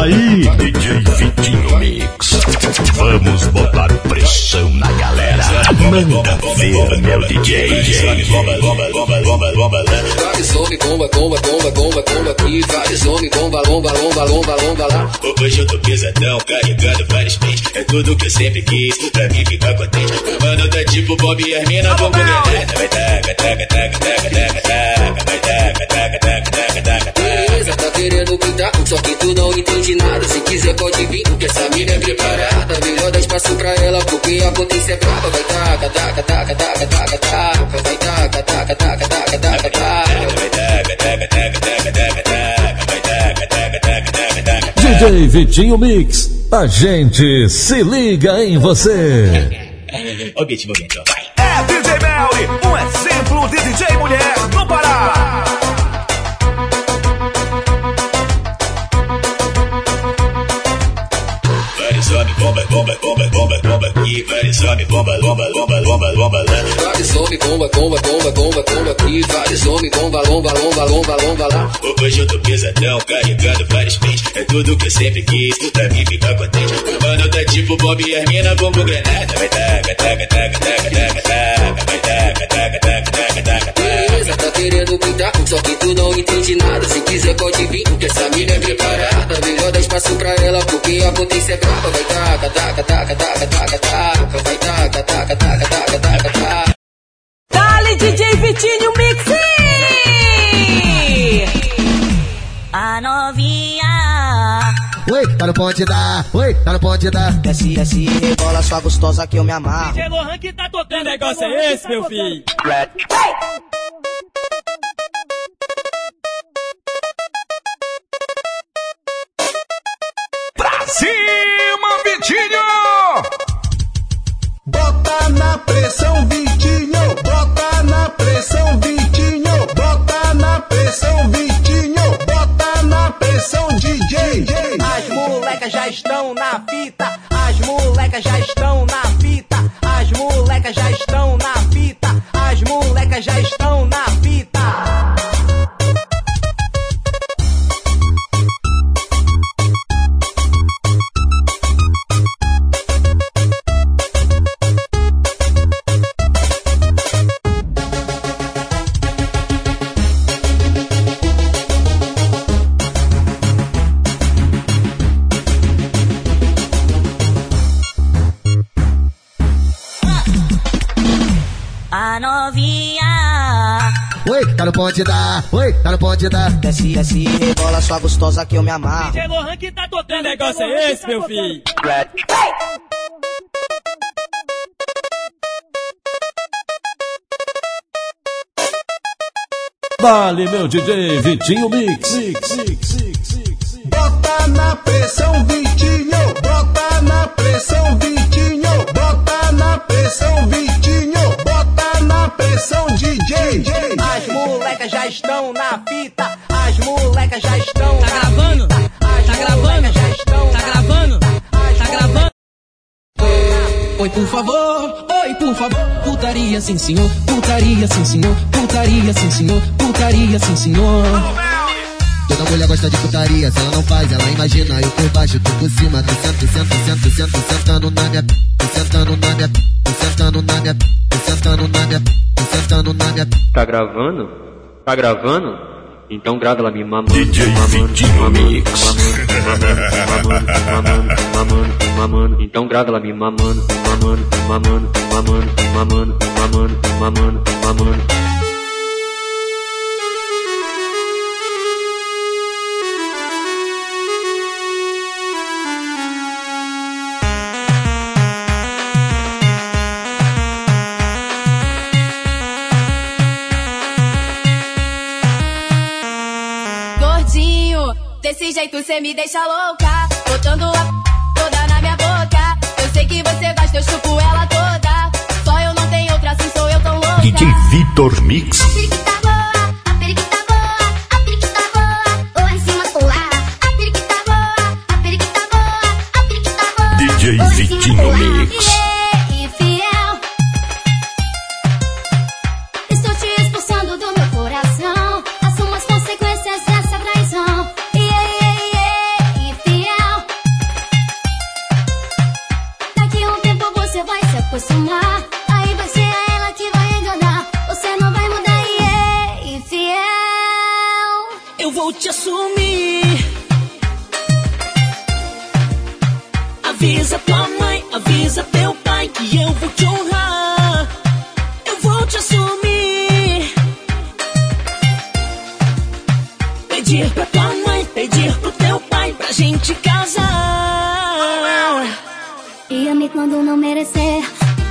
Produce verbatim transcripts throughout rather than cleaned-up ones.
Aí, D J Vitinho Mix. Vamos botar pressão na galera. Manda ver, meu D J. Vários homens, bomba, bomba, bomba, bomba, bomba aqui. Vários homens, bomba, bomba, bomba, bomba, bomba lá. Hoje eu tô pesadão, carregando vários pentes. É tudo que eu sempre quis, pra mim ficar contente. Mano, tá tipo Bob e Hermina, bomba granada. Vai taca, taca, taca, taca, taca, taca. Vai taca, taca, taca, taca, taca, taca. Beleza, tá querendo pintar, só que tu não entende nada. Se quiser pode vir, porque essa mina é preparada. Melhor dar espaço pra ela, porque a potência é brava. Vai taca, taca, taca, taca, taca, taca. Vai taca, taca, taca, taca, taca, taca. Vai taca, taca, taca, taca, taca, taca. Vai taca, taca, taca, taca, taca. D J Vitinho Mix, a gente se liga em você. Objetivo mental, vai. É D J Melly, um exemplo de D J mulher no Pará. Vários homens, bomba, bomba, bomba, bomba, bomba aqui. Vários homens, bomba, bomba, bomba, bomba, bomba lá. Vários homens, bomba, bomba, bomba, bomba, bomba aqui. Vários homens, bomba, bomba, bomba, bomba, bomba lá. Hoje eu tô pesadão, carregando vários pentes. É tudo que eu sempre quis, pra mim ficar contente. Mano, tá tipo Bob e Hermina, bomba granada. Vai taca, taca, taca, taca, taca, taca. Vai taca, taca, taca, taca, taca, taca. Beleza, tá querendo pintar, só que tu não entende nada. Se quiser pode vir, porque essa mina é preparada. Melhor dar espaço pra ela, porque a potência é brava. Vai taca, taca, taca, taca, taca, taca. Vai taca, taca, taca, taca, taca, taca. Dale D J Vitinho Mix. A novinha. Oi, tá no ponte da, oi, tá no ponte da. Desce, desce, rebola sua gostosa que eu me amarro. D J Lohan que tá tocando, negócio é esse, meu filho? Pra cima, Vitinho! Bota na pressão, Vitinho. Bota na pressão, Vitinho. Bota na pressão, Vitinho. Bota na pressão, D J. As molecas já estão na fita. As molecas já estão na fita. As molecas já estão na fita. As molecas já estão na fita. A novinha. Oi, tá no ponte da, oi, tá no ponte da. Desce, desce, rebola sua gostosa que eu me amarro. D J Lohan que tá tocando, negócio é esse, meu filho? Dale, meu D J Vitinho Mix. Mix, mix, mix, mix. Bota na pressão, Vitinho. Bota na pressão, Vitinho. Bota na pressão, Vitinho. Bota na pressão, D J. As molecas já estão na fita. As molecas já estão Tá na gravando? fita. As Tá gravando? molecas já estão Tá na gravando? As Tá gravando? Oi, por favor, oi, por favor. Putaria, sim, senhor. Putaria, sim, senhor. Putaria, sim, senhor. Putaria, sim, senhor. Toda mulher gosta de putaria, se ela não faz, ela imagina. Eu por baixo, tu por cima, tu senta, senta, senta, senta, sentando na minha, tu sentando na minha, tu sentando na minha, tu sentando na minha, tu sentando na minha. Tá gravando? Tá gravando? Então grava ela me mamando. D J Vitinho Mix. Mamando, mamando, mamando, mamando. Então grava ela me mamando, mamando, mamando, mamando, mamando, mamando, mamando, mamando. Desse jeito cê me deixa louca, botando a p... toda na minha boca. Eu sei que você gosta, eu chupo ela toda. Só eu não tenho outra, assim sou eu tão louca. D J Vitor Mix. A periquita boa, a periquita boa, a periquita boa. Lá em cima pular. A periquita boa, a periquita boa, a periquita boa. D J Vitinho Mix. E fiel. Estou te expulsando do meu coração. Assuma as consequências dessa traição. E fiel. avisa teu pai que eu vou te honrar. Eu vou te assumir. Pedir pra tua mãe, pedir pro teu pai pra gente casar. E ame quando não merecer.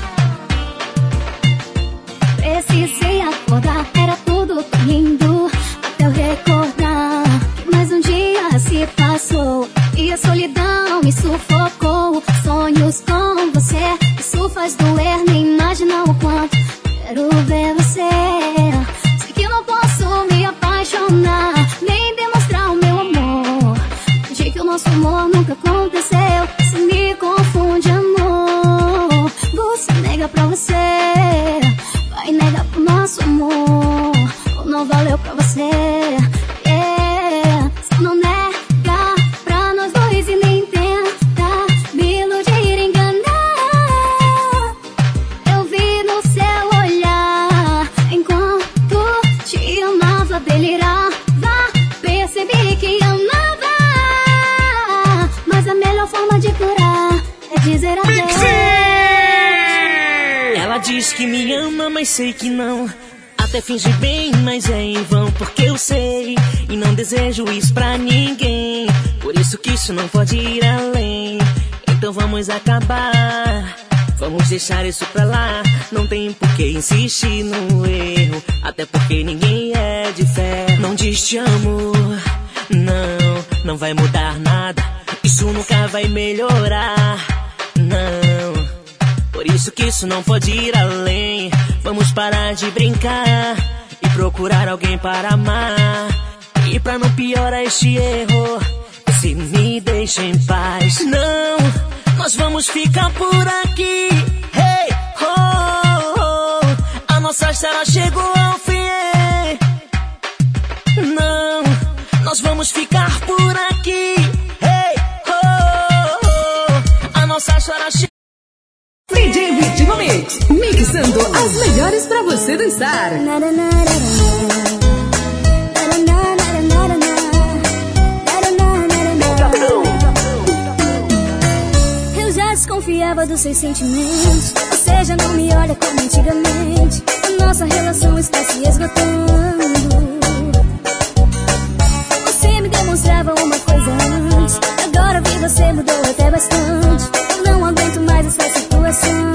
Precisei acordar, era tudo tão lindo, até eu recordar que mais um dia se passou e a solidão me sufocou. Sonhos com você, isso faz doer, nem imagina o quanto quero ver você. Sei que não posso me apaixonar, nem demonstrar o meu amor. Fingi que o nosso amor nunca aconteceu, se me confunde, amor. Você nega pra você, vai negar pro nosso amor, ou não valeu pra você, yeah. Se não nega pra nós dois e nem tenta me iludir, enganar. Eu vi no seu olhar, enquanto te amava, delirava, percebi que amava. Mas a melhor forma de curar é dizer adeus. Ela diz que me ama, mas sei que não. Até finge bem, mas é em vão, porque eu sei e não desejo isso pra ninguém. Por isso que isso não pode ir além. Então vamos acabar, vamos deixar isso pra lá. Não tem por que insistir no erro, até porque ninguém é de fé. Não diz te amo, não, não vai mudar nada. Isso nunca vai melhorar, não. Por isso que isso não pode ir além. Vamos parar de brincar e procurar alguém para amar. E pra não piorar este erro, se me deixa em paz. Não, nós vamos ficar por aqui. Hey, oh, oh, a nossa história chegou ao fim. Não, nós vamos ficar por aqui. Hey, oh, oh, a nossa história chegou. D J Vitinho Mix, mixando as melhores pra você dançar. Eu já desconfiava dos seus sentimentos, você já não me olha como antigamente. A nossa relação está se esgotando. Você me demonstrava uma coisa antes, agora vi você mudou até bastante. Eu não aguento mais essa situação.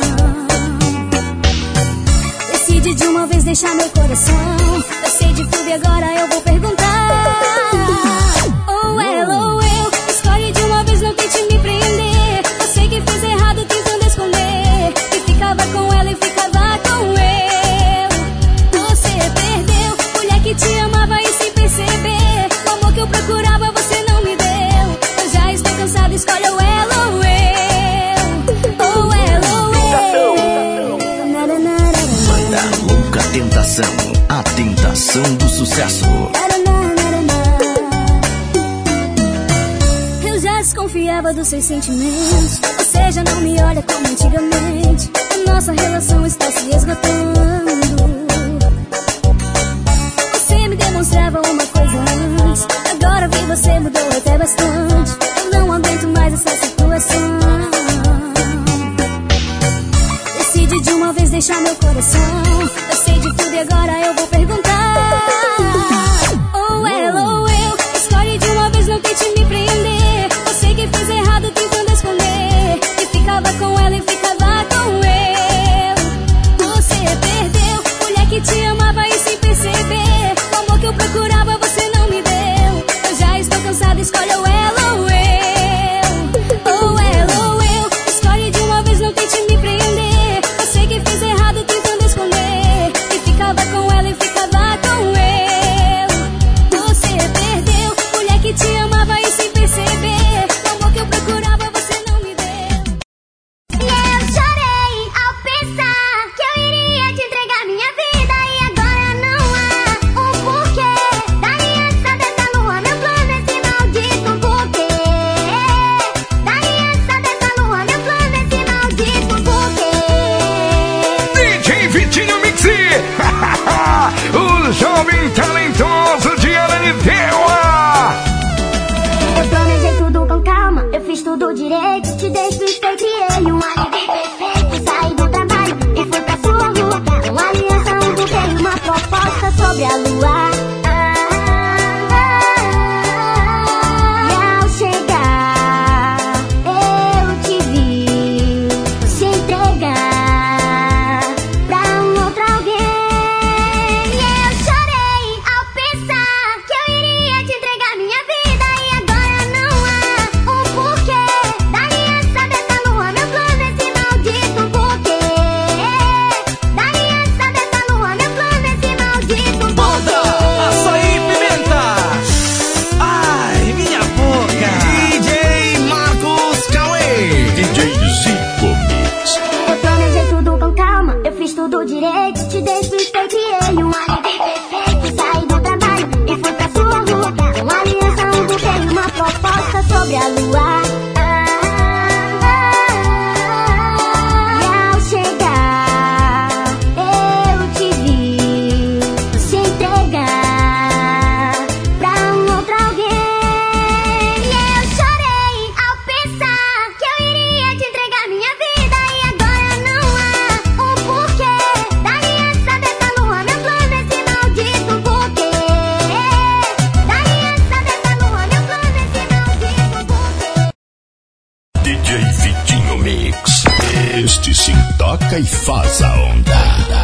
Decide de uma vez deixar meu coração. Eu sei de tudo e agora eu vou perguntar. Ou ela ou eu, escolhe de uma vez, não tente me prender. Eu sei que fiz errado tentando esconder, que ficava com ela e ficava com eu. Você perdeu, mulher que te amava e sem perceber. O amor que eu procurava você não me deu. Eu já estou cansada, escolhe ou ela ou eu. Ou ela ou eu. Banda Louca Tentação, a tentação do sucesso. Eu já desconfiava dos seus sentimentos, você já não me olha como antigamente. A nossa relação está se esgotando. Você me demonstrava uma coisa antes, agora vi você mudou até bastante. Eu não aguento mais essa situação. Decide de uma vez deixar meu coração. Eu sei de tudo e agora eu vou perguntar. Ou ela ou eu, escolhe de uma vez, não tente me prender. Eu sei que fiz errado tentando esconder, que ficava com ela e ficava com eu. Você perdeu, mulher que te amava e sem perceber. O amor que eu procurava você não me deu. Eu já estou cansada, escolhe ou ela ou eu. Ou ela ou eu, escolhe de uma vez, não tente me prender. Eu sei que fiz errado tentando esconder, que ficava com ela e ficava tudo direito, te despistei, criei um alibi perfeito. Saí do trabalho e fui pra sua rua. Uma aliança, um buquê e uma proposta sobre a lua. Tudo direito, te despistei, criei um alibi perfeito. Saí do trabalho e fui pra sua rua. Uma aliança, um buquê e uma proposta sobre a lua. E ao chegar, eu te vi se entregar pra um outro alguém. E eu chorei ao pensar que eu iria te entregar minha vida. E agora não há um porquê. Este se toca e faz a onda.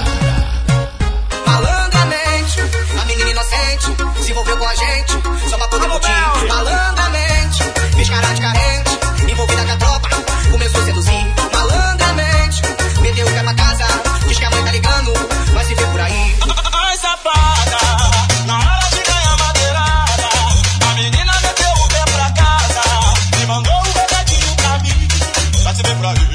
Malandramente, a menina inocente se envolveu com a gente só pra poder curtir. Malandramente, fez cara de carente, envolvida com a tropa, começou a seduzir. Malandramente, meteu o pé pra casa, diz que a mãe tá ligando, vai se ver por aí. Ai, safada, na hora de ganhar madeirada, a menina meteu o pé pra casa e mandou um recadinho pra mim. Vai se ver por aí.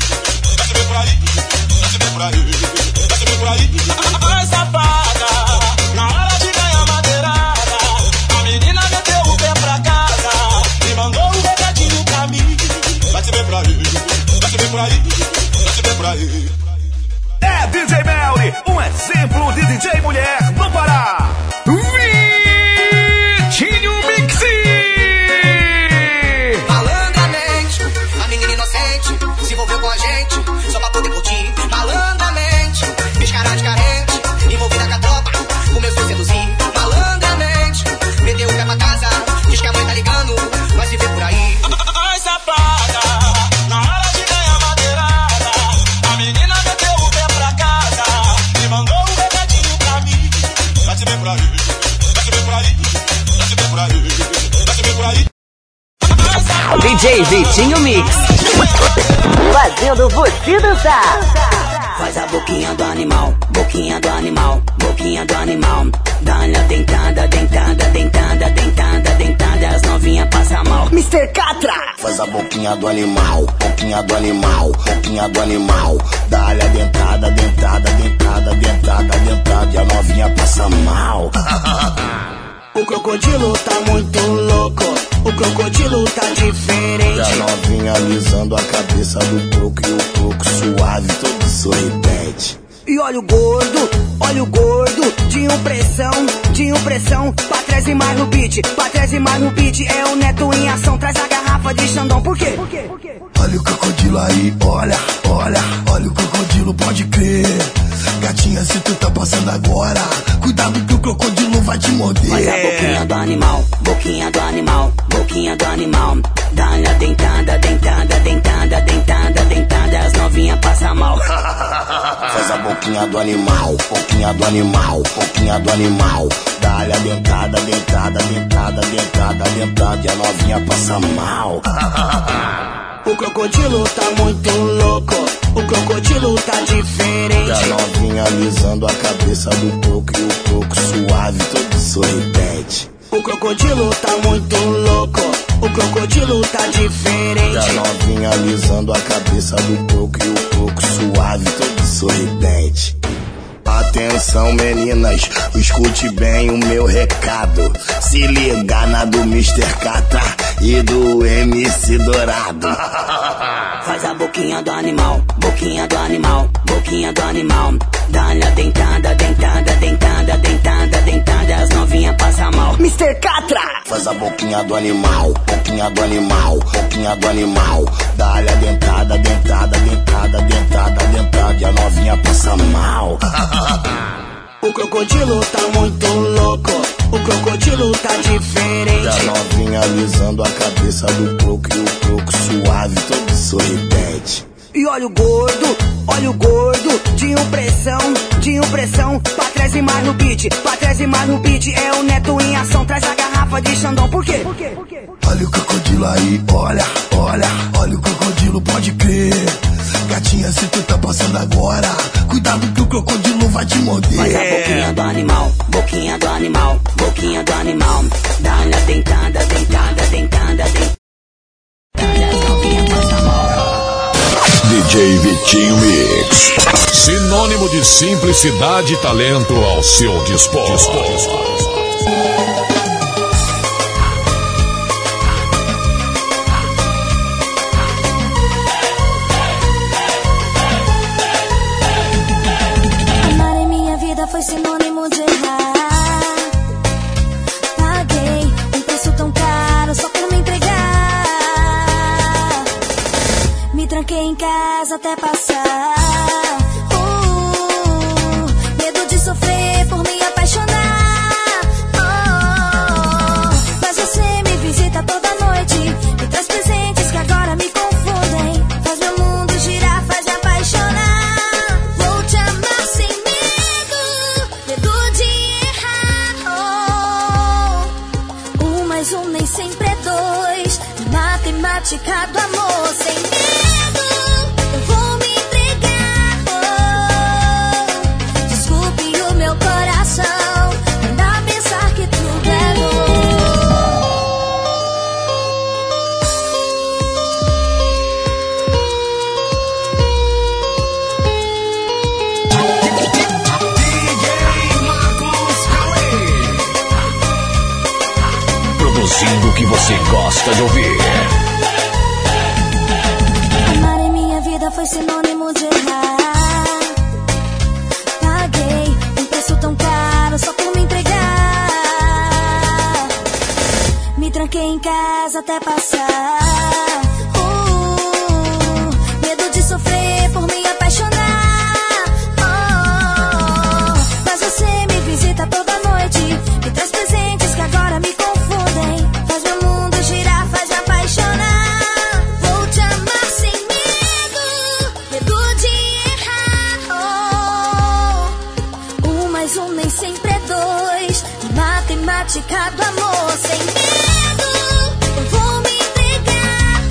Ai, safada, na hora de ganhar madeirada, a menina meteu o pé pra casa e mandou um recadinho pra mim. Vai se ver por aí, vai se ver por aí, vai se ver por aí. É D J Melly, um exemplo de D J mulher no Pará. Vitinho Mix. Malandramente, a menina inocente se envolveu com a gente só pra poder curtir. Malandramente, fez cara de carente, envolvida com a tropa, começou a seduzir. Malandramente, meteu o pé pra casa, diz que a mãe tá ligando, vai se ver por aí. Ai, safada, na hora de ganhar madeirada, a menina meteu o pé pra casa e mandou um recadinho pra mim. Vai se ver por aí, vai se ver por aí, vai se ver por aí, vai se ver por aí. D J Vitinho Mix, fazendo você dançar. Faz a boquinha do animal, boquinha do animal, boquinha do animal. Dá-lhe a dentada, dentada, dentada, dentada, dentada. As novinhas passam mal. mister Catra. Faz a boquinha do animal, boquinha do animal, boquinha do animal. Dá-lhe a dentada, dentada, dentada, dentada, dentada. E a novinha passa mal. O crocodilo tá muito louco, o crocodilo tá diferente. E a novinha alisando a cabeça do coco e o coco suave, todo sorridente. E olha o gordo, olha o gordo, de impressão, de impressão. Pra trás e mais no beat, pra trás e mais no beat. É o Neto em ação, traz a garrafa de Xandão. Por quê? Por quê? Por quê? Olha o crocodilo aí, olha, olha, olha o crocodilo, pode crer. Gatinha, se tu tá passando agora, cuidado que o crocodilo vai te morder. Faz a boquinha do animal, boquinha do animal, boquinha do animal. Dá-lhe a dentada, dentada, dentada, dentada, dentada. As novinhas passam mal. Faz a boquinha do animal, boquinha do animal, boquinha do animal. Dá-lhe a dentada, dentada, dentada, dentada, dentada. E a novinha passa mal. O crocodilo tá muito louco, o crocodilo tá diferente. E a novinha alisando a cabeça do coco e o coco suave, todo sorridente. O crocodilo tá muito louco, o crocodilo tá diferente. E a novinha alisando a cabeça do coco e o coco suave, todo sorridente. Atenção meninas, escute bem o meu recado. Se liga na do mister Catra e do M C Dourado. Faz a boquinha do animal, boquinha do animal, boquinha do animal. Dá-lhe a dentada, dentada, dentada, dentada, dentada. As novinhas passam mal. mister Catra! Faz a boquinha do animal, boquinha do animal, boquinha do animal. Dá-lhe a dentada, dentada, dentada, dentada, dentada. E a novinha passa mal. O crocodilo tá muito louco, o crocodilo tá diferente. E a novinha alisando a cabeça do croco e o croco suave, todo sorridente. E olha o gordo, olha o gordo, de impressão, de impressão. Pra trás e mais no beat, pra trás e mais no beat. É o Neto em ação, traz a garrafa de Xandão. Por quê? Por quê? Por quê? Olha o crocodilo aí, olha, olha, olha o crocodilo, pode crer. Gatinha, se tu tá passando agora, cuidado que o crocodilo vai te morder. Faz a boquinha do animal, boquinha do animal, boquinha do animal. Dá-lhe a dentada, dentada, dentada, dentada. As novinhas passam mal. D J Vitinho Mix. Sinônimo de simplicidade e talento ao seu dispor. Amar em minha vida foi sinônimo de errar. Paguei um preço tão caro só por me entregar. Me tranquei em casa até passar. Uh, medo de sofrer por me apaixonar. Oh, mas você me visita toda noite, me traz presentes que agora me confundem. Faz meu mundo girar, faz me apaixonar. Vou te amar sem medo, medo de errar. Oh, um mais um nem sempre é dois, matemática do amor sem medo. O que você gosta de ouvir. Amar em minha vida foi sinônimo de errar. Paguei um preço tão caro só por me entregar. Me tranquei em casa até passar. Uh, medo de sofrer por me apaixonar. Oh, mas você me visita toda noite, me traz presentes que agora me confundem. Faz meu mundo girar, faz me apaixonar. Vou te amar sem medo, medo de errar. Oh, um mais um nem sempre é dois, matemática do amor sem medo. Eu vou me entregar.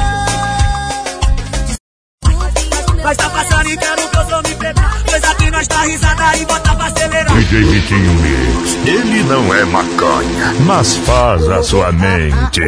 Oh, mas tá passando e quero que eu só me pegar. Pois aqui nós dá risada e bota pra acelerar. D J Vitinho Mix, ele não é maconha, mas faz a sua mente.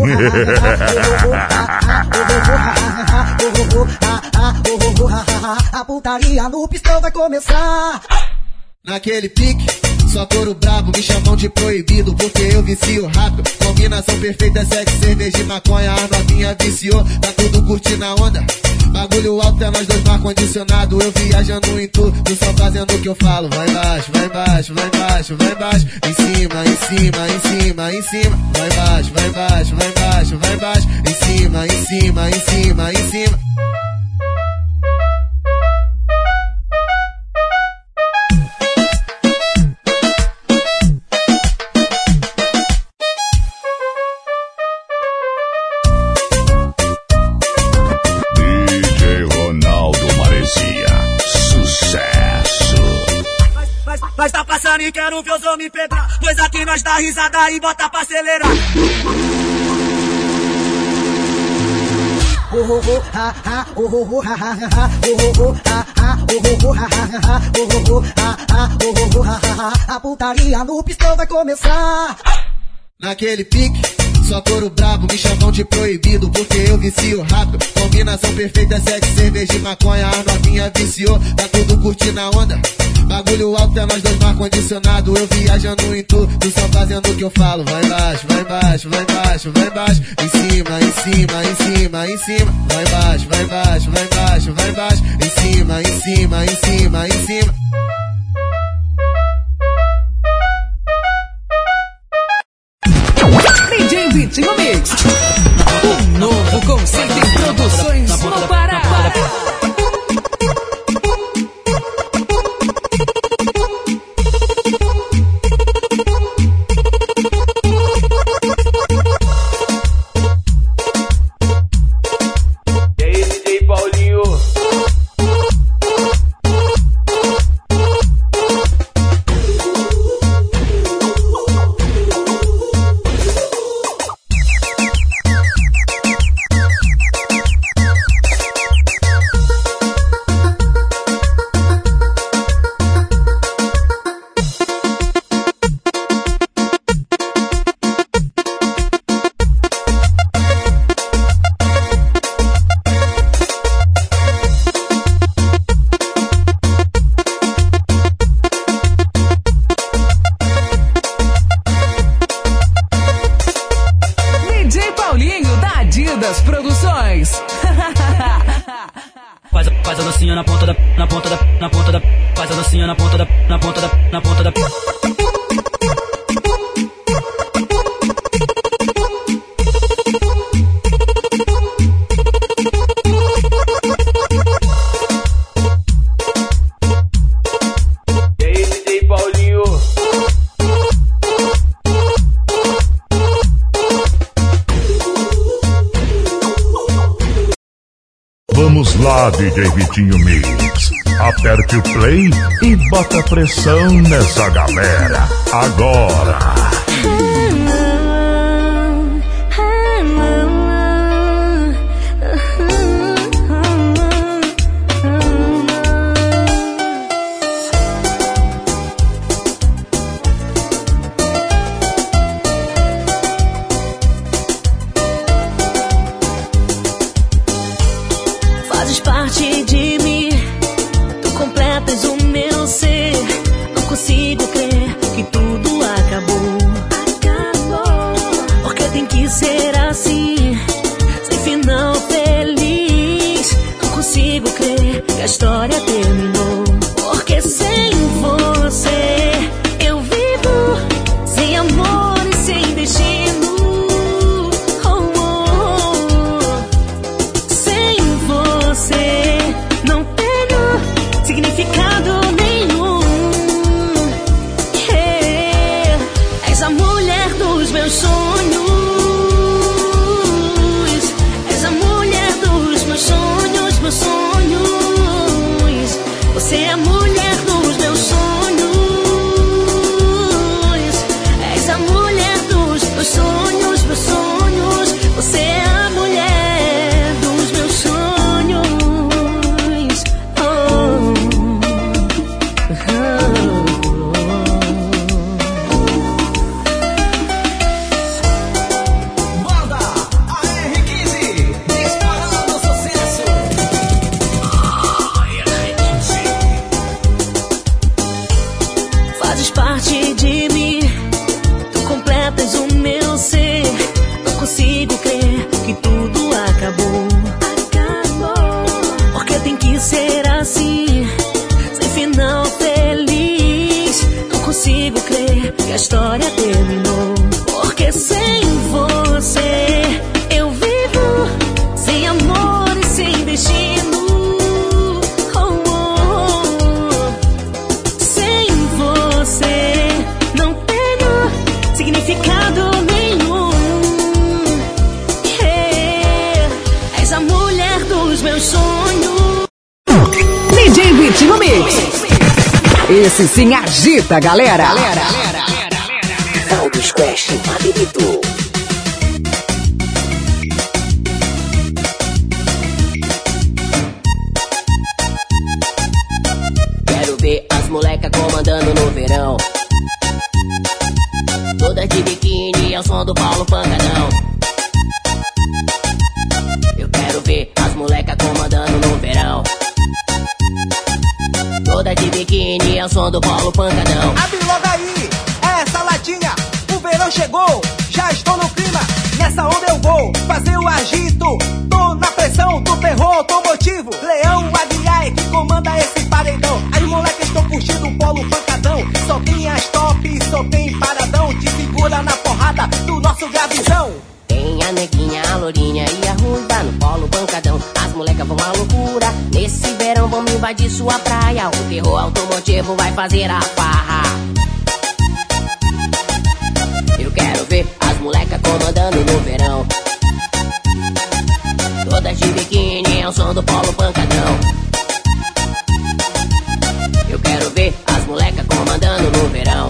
A putaria no pistão vai começar. Naquele pique, só couro brabo, me chamam de proibido porque eu vicio rápido. Combinação perfeita, sexo, cerveja e maconha. A novinha viciou, tá tudo curtindo a onda. Bagulho alto é nós dois no ar-condicionado. Eu viajando em tudo, só fazendo o que eu falo. Vai embaixo, vai embaixo, vai embaixo, vai embaixo. Em cima, em cima, em cima, em cima. Vai embaixo, vai embaixo, vai embaixo, vai embaixo. Em cima, em cima, em cima, em cima. Mas tá passando e quero ver os homens pegar. Pois aqui nós dá risada e bota pra acelerar. A putaria no pistão vai começar. Naquele pique, Só couro brabo, me chamam de proibido, porque eu vicio rápido. Combinação perfeita, sexo, cerveja e maconha. A novinha viciou, tá tudo curtindo a onda. Bagulho alto é nós dois no ar-condicionado. Eu viajando em tu, tu só fazendo o que eu falo. Vai embaixo, vai embaixo, vai embaixo, vai embaixo. Em cima, em cima, em cima, em cima. Vai embaixo, vai embaixo, vai embaixo, vai embaixo. Em cima, em cima, em cima, em cima. D J Vitinho Mix, um novo conceito em produções no Pará. E aí, D J Paulinho? D J Paulinho da Adidas Produções. Faz, faz a dancinha na ponta da, na ponta da, na ponta da, faz a dancinha na ponta da, na ponta da, na ponta da. E aí, D J Paulinho? Vamos lá, D J Vitinho Mix. Aperte o play e bota pressão nessa galera. Agora. Fazes parte de mim, tu completas o meu ser. Não consigo crer que tudo acabou. Acabou. Porque tem que ser assim, sem final feliz. Não consigo crer que a história terminou. Porque sem você eu vivo sem amor e sem destino. Oh, oh, oh. Sem você não tenho significado nenhum. Yeah. És a mulher dos meus sonhos. És a mulher dos meus sonhos, meus sonhos. Você é a mulher dos meus sonhos. És a mulher dos meus sonhos, meus sonhos. Você é a mulher dos meus sonhos. Oh, Banda A R quinze, disparando sucesso. fazes parte de mim, tu completas o meu ser. Não consigo crer que tudo acabou. Acabou. Porque tem que ser assim, sem final feliz. Não consigo crer que a história terminou. Porque sem você eu vivo sem amor e sem destino. Oh, oh, oh. Sem você não tenho significado nenhum. Yeah. És a mulher dos meus sonhos. D J Vitinho Mix. Esse sim agita, galera. Valdo Squash, Mabelito. Quero ver as molecas comandando no verão. Todas de biquíni ao som do Paulo Pancadão. som do Polo Pancadão. Abre logo aí, é essa latinha, o verão chegou, já estou no clima. Nessa onda eu vou fazer o agito, tô na pressão do ferro automotivo. Leão Aguiar é que comanda esse paredão. As moleques estão curtindo o Polo Pancadão. Só tem as top, só tem paradão. Te segura na porrada do nosso gravizão. Tem a neguinha, a lourinha e a ruiva no Polo Pancadão. As molecas vão à loucura, nesse verão vamos invadir sua praia. O terror automotivo vai fazer a farra. Eu quero ver as molecas comandando no verão, todas de biquíni ao som do Polo Pancadão. Eu quero ver as molecas comandando no verão,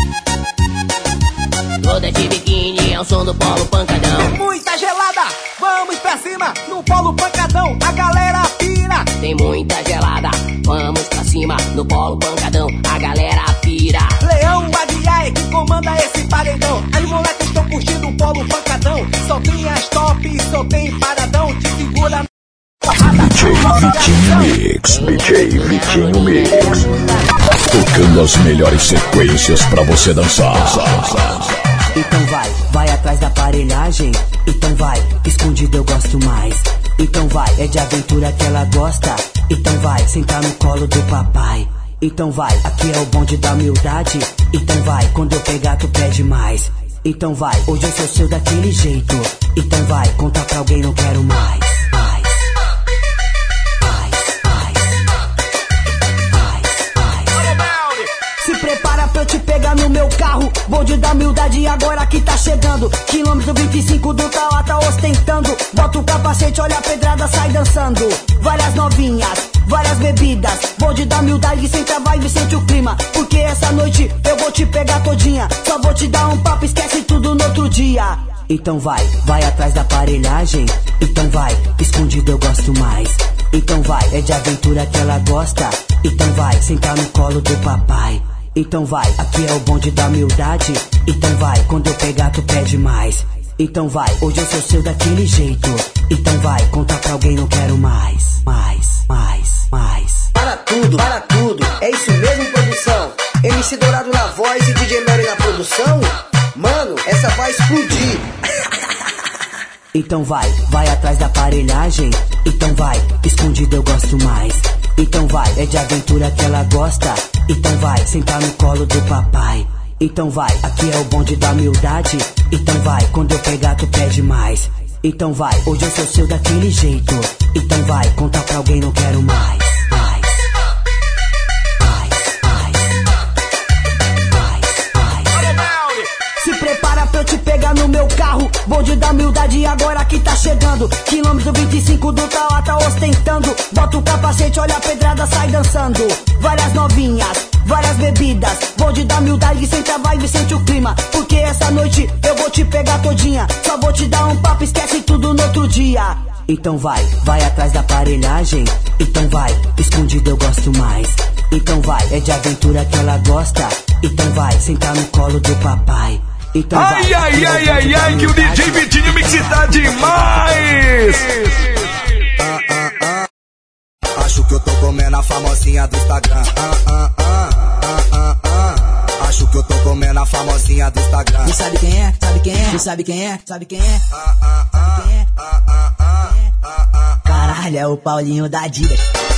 todas de biquíni ao som do Polo Pancadão. Muita gelada, vamos pra cima no Polo Pancadão, a galera pira. Tem muita gelada, vamos pra cima no Polo Pancadão, a galera pira. Leão Aguiar é que comanda esse paredão. As moleques estão curtindo o Polo Pancadão. Só tem as top, só tem paradão. Te segura na porrada. D J Vitinho Mix, D J Vitinho Mix, tocando as melhores sequências pra você dançar. Então vai, vai atrás da aparelhagem. Então vai, escondido eu gosto mais. Então vai, é de aventura que ela gosta. Então vai, sentar no colo do papai. Então vai, aqui é o bonde da humildade. Então vai, quando eu pegar tu pede mais. Então vai, hoje eu sou seu daquele jeito. Então vai, conta pra alguém, não quero mais. Mais, mais, mais, mais, mais. Se prepara pra eu te pegar no meu carro. Bonde da humildade agora que tá chegando. Quilômetro vinte e cinco do Tauá tá ostentando. Bota o capacete, olha a pedrada, sai dançando. Várias novinhas, várias bebidas. Bonde da humildade, senta a vibe, sente o clima. Porque essa noite eu vou te pegar todinha. Só vou te dar um papo, esquece tudo no outro dia. Então vai, vai atrás da aparelhagem. Então vai, escondido eu gosto mais. Então vai, é de aventura que ela gosta. Então vai, sentar no colo do papai. Então vai, aqui é o bonde da humildade. Então vai, quando eu pegar tu pede mais. Então vai, hoje eu sou seu daquele jeito. Então vai, conta pra alguém, não quero mais. Mais, mais, mais. Para tudo, para tudo, é isso mesmo, produção. M C Dourado na voz e D J Mary na produção. Mano, essa vai explodir. Então vai, vai atrás da aparelhagem. Então vai, escondido eu gosto mais. Então vai, é de aventura que ela gosta. Então vai, sentar no colo do papai. Então vai, aqui é o bonde da humildade. Então vai, quando eu pegar tu pede mais. Então vai, hoje eu sou seu daquele jeito. Então vai, conta pra alguém, não quero mais. Mais, mais, mais, mais, mais. Se prepara pra eu te pegar no meu carro. Bonde da humildade agora que tá chegando. Quilômetro vinte e cinco do Tauá tá ostentando. Bota o capacete, olha a pedrada, sai dançando. Várias novinhas, várias bebidas. Bonde da humildade, senta a vibe, sente o clima. Porque essa noite eu vou te pegar todinha. Só vou te dar um papo, esquece tudo no outro dia. Então vai, vai atrás da aparelhagem. Então vai, escondido eu gosto mais. Então vai, é de aventura que ela gosta. Então vai, sentar no colo do papai. Então ai, vai, ai, ai, ai, ai, que o D J Vitinho Mix tá demais! Ah, ah, ah. Acho que eu tô comendo a famosinha do Instagram. Ah, ah, ah, ah, ah, ah. Acho que eu tô comendo a famosinha do Instagram. Tu sabe quem é? Sabe quem é? Tu sabe quem é? Sabe quem é? Ah, ah, ah, sabe quem é? ah, ah, ah, ah, ah. Caralho, é o Paulinho da Adidas.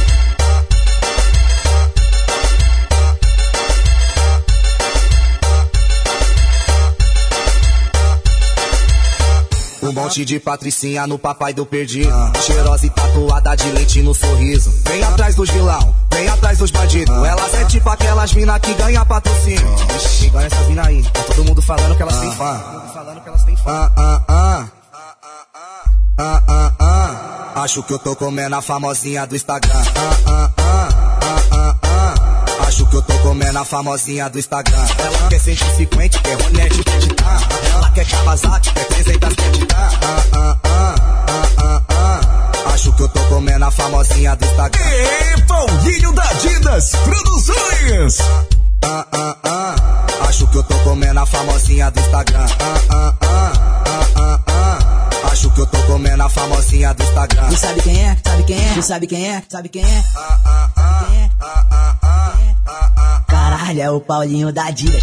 Um monte de patricinha no papai do perdido. Cheirosa e tatuada de lente no sorriso. Vem atrás dos vilão, vem atrás dos bandidos. Elas é tipo aquelas mina que ganha patrocínio. Ixi, ganha essa mina aí. Tá todo mundo falando que elas têm fã. Falando que elas têm fã. Ah, ah, ah. Ah, ah, ah. Acho que eu tô comendo a famosinha do Instagram. Ah, ah, ah. Ah, ah, ah. Acho que eu tô comendo a famosinha do Instagram. Ela quer cento e cinquenta, quer Ronete, quer Titan. Ela quer Kawasaki, quer trezentos, quer Titan. Ah, ah, ah, ah, ah, ah. Acho que eu tô comendo a famosinha do Instagram. E Paulinho da Adidas Produções. Ah, ah, ah. Acho que eu tô comendo a famosinha do Instagram. Ah, ah, ah, ah, ah, ah. Acho que eu tô comendo a famosinha do Instagram. Tu sabe quem é? Sabe quem é? Tu sabe quem é? Sabe quem é? Ah, ah, ah, ah, ah, ah, ah, ah. caralho, é o Paulinho da Adidas.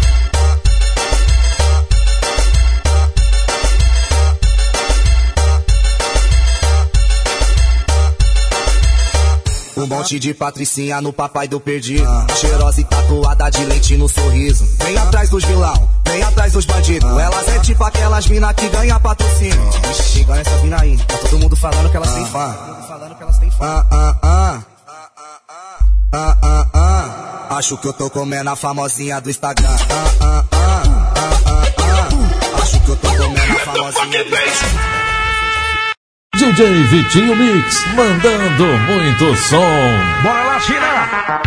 Um monte de patricinha no papai do perdido. Cheirosa e tatuada de lente no sorriso. Vem atrás dos vilão, vem atrás dos bandidos. Elas é tipo aquelas mina que ganha patrocínio. Ixi, ganha essas mina aí. Tá todo mundo falando que elas têm fã. Falando que elas têm fã. Ah, ah, ah. Ah, ah, ah. Acho que eu tô comendo a famosinha do Instagram. Ah, ah, ah. Ah, ah, ah. Acho que eu tô comendo a famosinha do Instagram. D J Vitinho Mix, mandando muito som. Bora lá, China!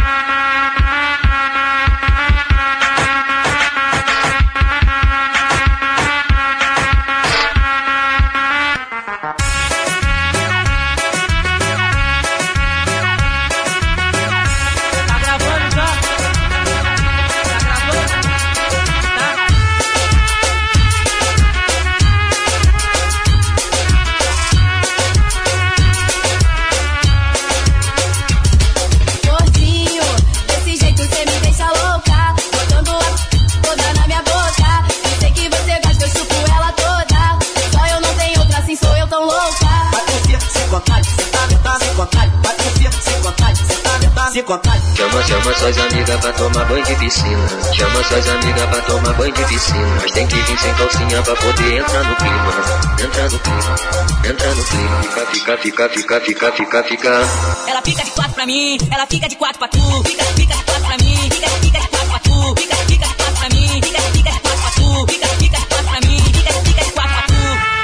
Chama, chama suas amigas pra tomar banho de piscina. Chama suas amigas pra tomar banho de piscina. Mas tem que vir sem calcinha pra poder entrar no clima. Entra no clima, entra no clima. Fica, fica, fica, fica, fica, fica, fica. Ela fica de quatro pra mim, ela fica de quatro pra tu. Fica, fica de quatro pra mim, fica, fica de quatro pra tu. Fica, fica de quatro pra mim, fica, fica de quatro pra tu. Fica, fica de quatro pra mim, fica, fica de quatro pra tu.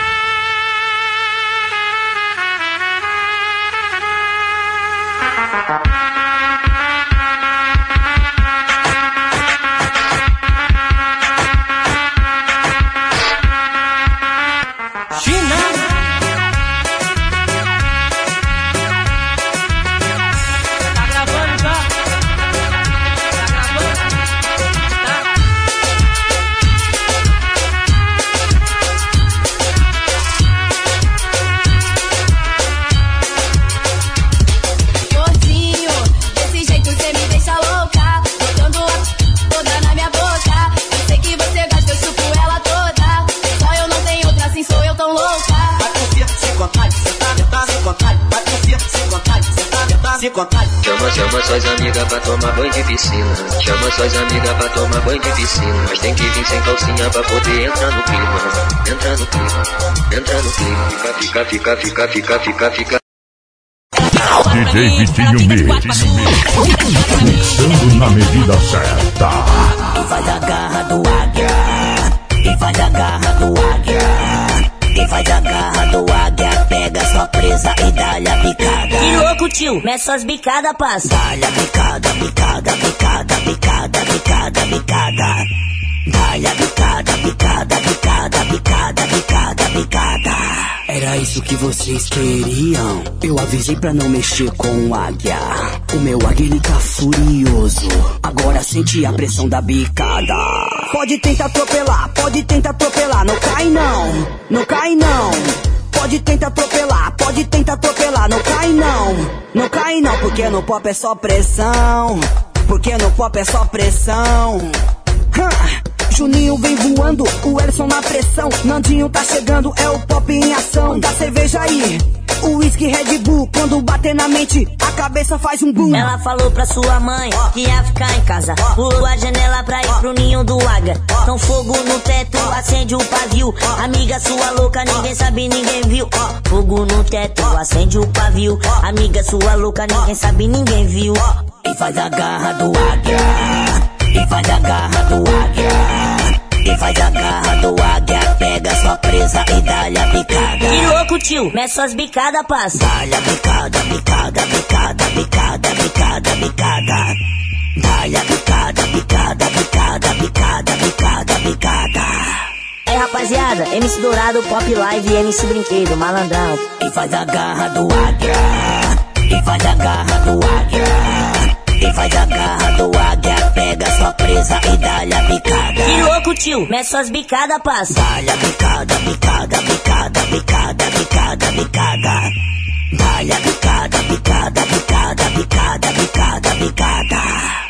Chama, chama suas amigas pra tomar banho de piscina. Chama suas amigas pra tomar banho de piscina. Mas tem que vir sem calcinha pra poder entrar no clima. Entra no clima, entra no clima. Fica, fica, fica, fica, fica, fica, fica. D J Vitinho Mix, mixando na medida certa. E faz a garra do águia, e faz a garra do águia, e faz a garra do águia. Pega sua presa e dá-lhe a bicada. Que louco, tio, mete suas bicadas, passa. Dá-lhe a bicada, bicada, bicada, bicada, bicada, bicada. Dá-lhe a bicada, bicada, bicada, bicada, bicada, bicada. Era isso que vocês queriam? Eu avisei pra não mexer com o águia. O meu águia ele tá furioso. Agora sente a pressão da bicada. Pode tentar atropelar, pode tentar atropelar. Não cai não, não cai não. Pode tentar atropelar, pode tentar atropelar. Não cai não, não cai não. Porque no pop é só pressão. Porque no pop é só pressão. Huh. Juninho vem voando, o Elson na pressão. Nandinho tá chegando, é o pop em ação. Da cerveja aí, o whisky Red Bull. Quando bater na mente, a cabeça faz um boom. Ela falou pra sua mãe que ia ficar em casa. Pulou a janela pra ir pro ninho do águia. Então fogo no teto, acende o pavio. Amiga sua louca, ninguém sabe, ninguém viu. Fogo no teto, acende o pavio. Amiga sua louca, ninguém sabe, ninguém viu. E faz a garra do águia, e faz a garra do águia, e faz a garra do águia. Pega sua presa e dá-lhe a bicada. Que louco, tio, mete suas bicadas, passa. Dá-lhe a bicada, bicada, bicada, bicada, bicada, bicada. Dá-lhe a bicada, bicada, bicada, bicada, bicada, bicada. É, rapaziada, M C Dourado, Pop Live e M C Brinquedo, malandrão. E faz a garra do águia, e faz a garra do águia, e faz a garra do águia. Pega sua presa e dá-lhe a bicada. Que louco, tio, mete suas bicadas, passa. Dá-lhe a bicada, bicada, bicada, bicada, bicada, bicada. Dá-lhe a bicada, bicada, bicada, bicada, bicada, bicada.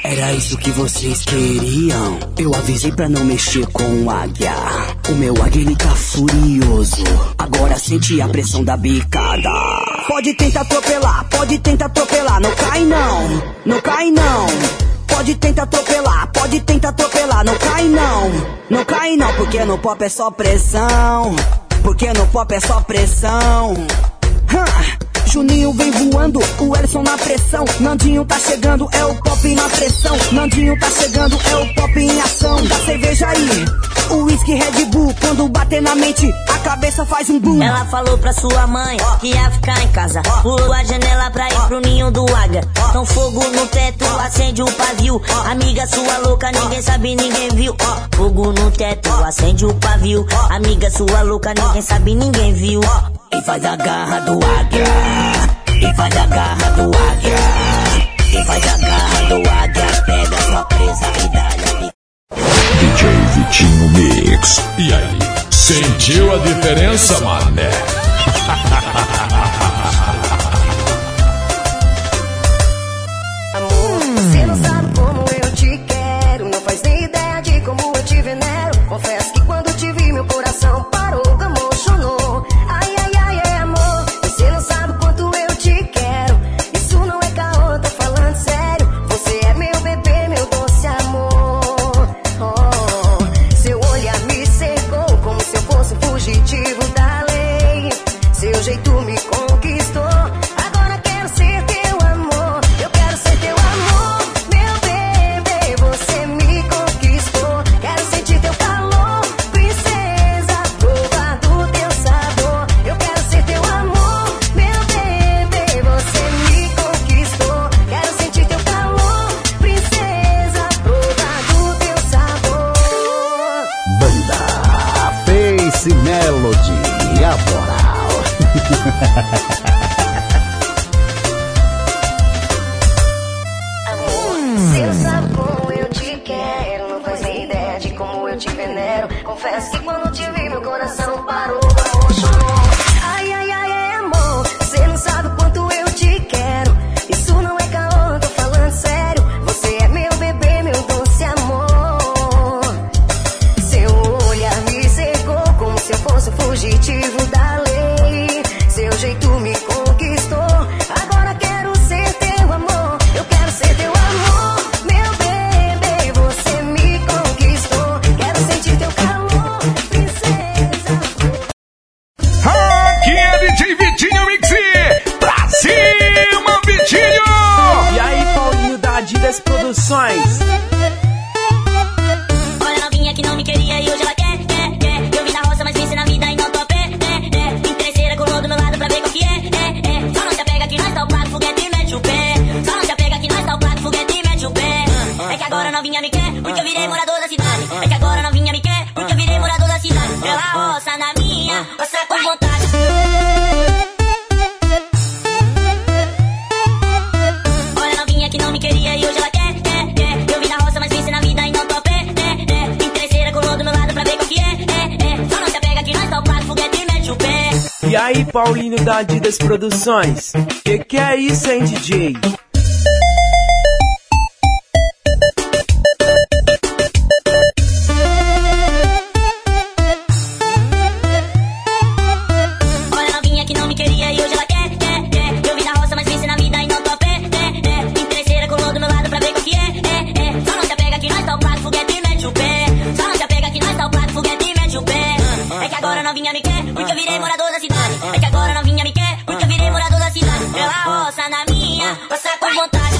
Era isso que vocês queriam. Eu avisei pra não mexer com o águia. O meu águia ele tá furioso. Agora sente a pressão da bicada. Pode tentar atropelar, pode tentar atropelar. Não cai não, não cai não. Pode tentar atropelar, pode tentar atropelar. Não cai não, não cai não. Porque no pop é só pressão. Porque no pop é só pressão. Huh. Juninho vem voando, o Ellison na pressão. Nandinho tá chegando, é o pop na pressão. Nandinho tá chegando, é o pop em ação. Da cerveja aí, o whisky Red Bull. Quando bater na mente, a cabeça faz um boom. Ela falou pra sua mãe que ia ficar em casa. Pulou a janela pra ir pro ninho do águia. Então fogo no teto, acende o pavio. Amiga sua louca, ninguém sabe, ninguém viu. Fogo no teto, acende o pavio. Amiga sua louca, ninguém sabe, ninguém viu. E faz a garra do águia. E faz a garra do águia. E faz a garra do águia. Pega sua presa e dá-lhe. D J Vitinho Mix. E aí, sentiu a diferença, mané? Amor, você não sabe como eu te quero. Não faz nem ideia de como eu te venero. Confesso que quando te vi meu coração parou, emocionou. Ai, ai, ai, é amor. Você não sabe quanto eu te quero. Isso não é caô, tô falando sério. Você é meu bebê, meu doce amor. Oh, seu olhar me cercou como se eu fosse um fugitivo da lei. Seu jeito me conquistou. Agora quero ser teu amor. Eu quero ser teu amor, meu bebê. Você me conquistou. Quero sentir teu calor, princesa, provar do teu sabor. Eu quero ser teu amor, meu bebê. Você me conquistou. Quero sentir teu calor, princesa, provar do teu sabor. Banda Face Melody, a moral. Amor, você não sabe como eu te quero. Não faz nem ideia de como eu te venero. Confesso que quando te vi meu coração parou, emocionou. Ai, ai, ai, é amor. Você não sabe quanto eu te quero. Isso não é caô, tô falando sério. Você é meu bebê, meu doce amor. Seu olhar me cercou como se eu fosse um fugitivo da lei. Seu jeito me conquistou. Agora quero ser teu amor. Eu quero ser teu amor, meu bebê. Você me conquistou. Quero sentir teu calor, princesa. Aqui é D J Vitinho Mix. Pra cima, Vitinho! E aí, Paulinho da Adidas Produções. Olha a novinha que não me queria e hoje ela quer, quer, quer. Eu vim na roça, mas pensei na vida e não tô a pé, é, é. Interesseira colou do meu lado pra ver qual que é, é, é. Só não se apega que nós tá o plato, foguete e mete o pé. Só não se apega que nós tá o plato, foguete e mete o pé. É que agora a novinha me quer, porque eu virei morador da cidade. É que agora a novinha me quer, porque eu virei morador da cidade. Pela roça na minha, roça com vontade. Olha a novinha que não me queria e hoje ela quer, quer, quer. Eu vim na roça, mas pensei na vida e não tô a pé, é, é. Interesseira colou do meu lado pra ver qual que é, é, é. Só não se apega que nós tá o plato, foguete e mete o pé. E aí, Paulinho da Adidas Produções. Que que é isso, hein, D J? Olha a novinha que não me queria e hoje ela quer, quer, quer. Eu vim na roça, mas pensei na vida e não tô a pé, é, é. Interesseira colou do meu lado pra ver qual que é, é, é. Só não se apega que nós tá o plato, foguete e mete o pé. Só não se apega que nós tá o plato, foguete e mete o pé. É que agora a novinha me quer, porque eu virei morador da cidade. É que agora a novinha me quer, porque eu virei morador da cidade. Pela roça na minha, roça com vontade.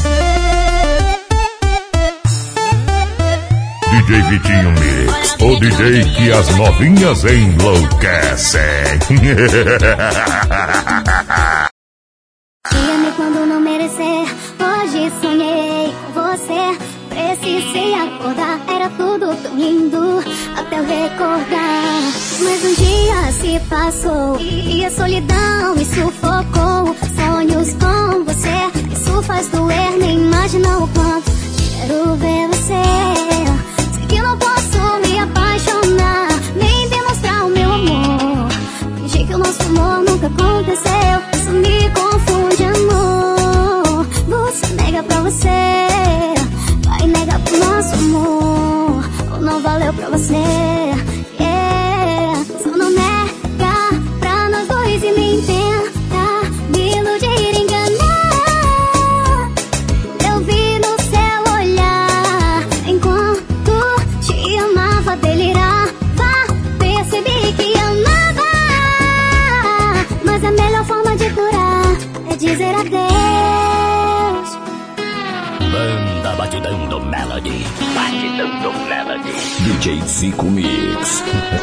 D J Vitinho Mix, o D J que as novinhas enlouquecem. Ame quando não merecer. Hoje sonhei com você. Precisei acordar. Era tudo tão lindo até eu recordar. Mas um dia se passou e a solidão me sufocou. Sonhos com você, isso faz doer. Nem imagina o quanto quero ver você. Sei que não posso me apaixonar, nem demonstrar o meu amor. Fingir que o nosso amor nunca aconteceu. Isso me confunde, amor. Você nega pra você, vai você. Yeah. Só não nega pra nós dois e nem tenta me iludir, enganar. Eu vi no seu olhar enquanto te amava, delirava. Percebi que amava, mas a melhor forma de curar é dizer adeus. Banda Batidão do Melody. Batidão do Melody. D J Zico Mix.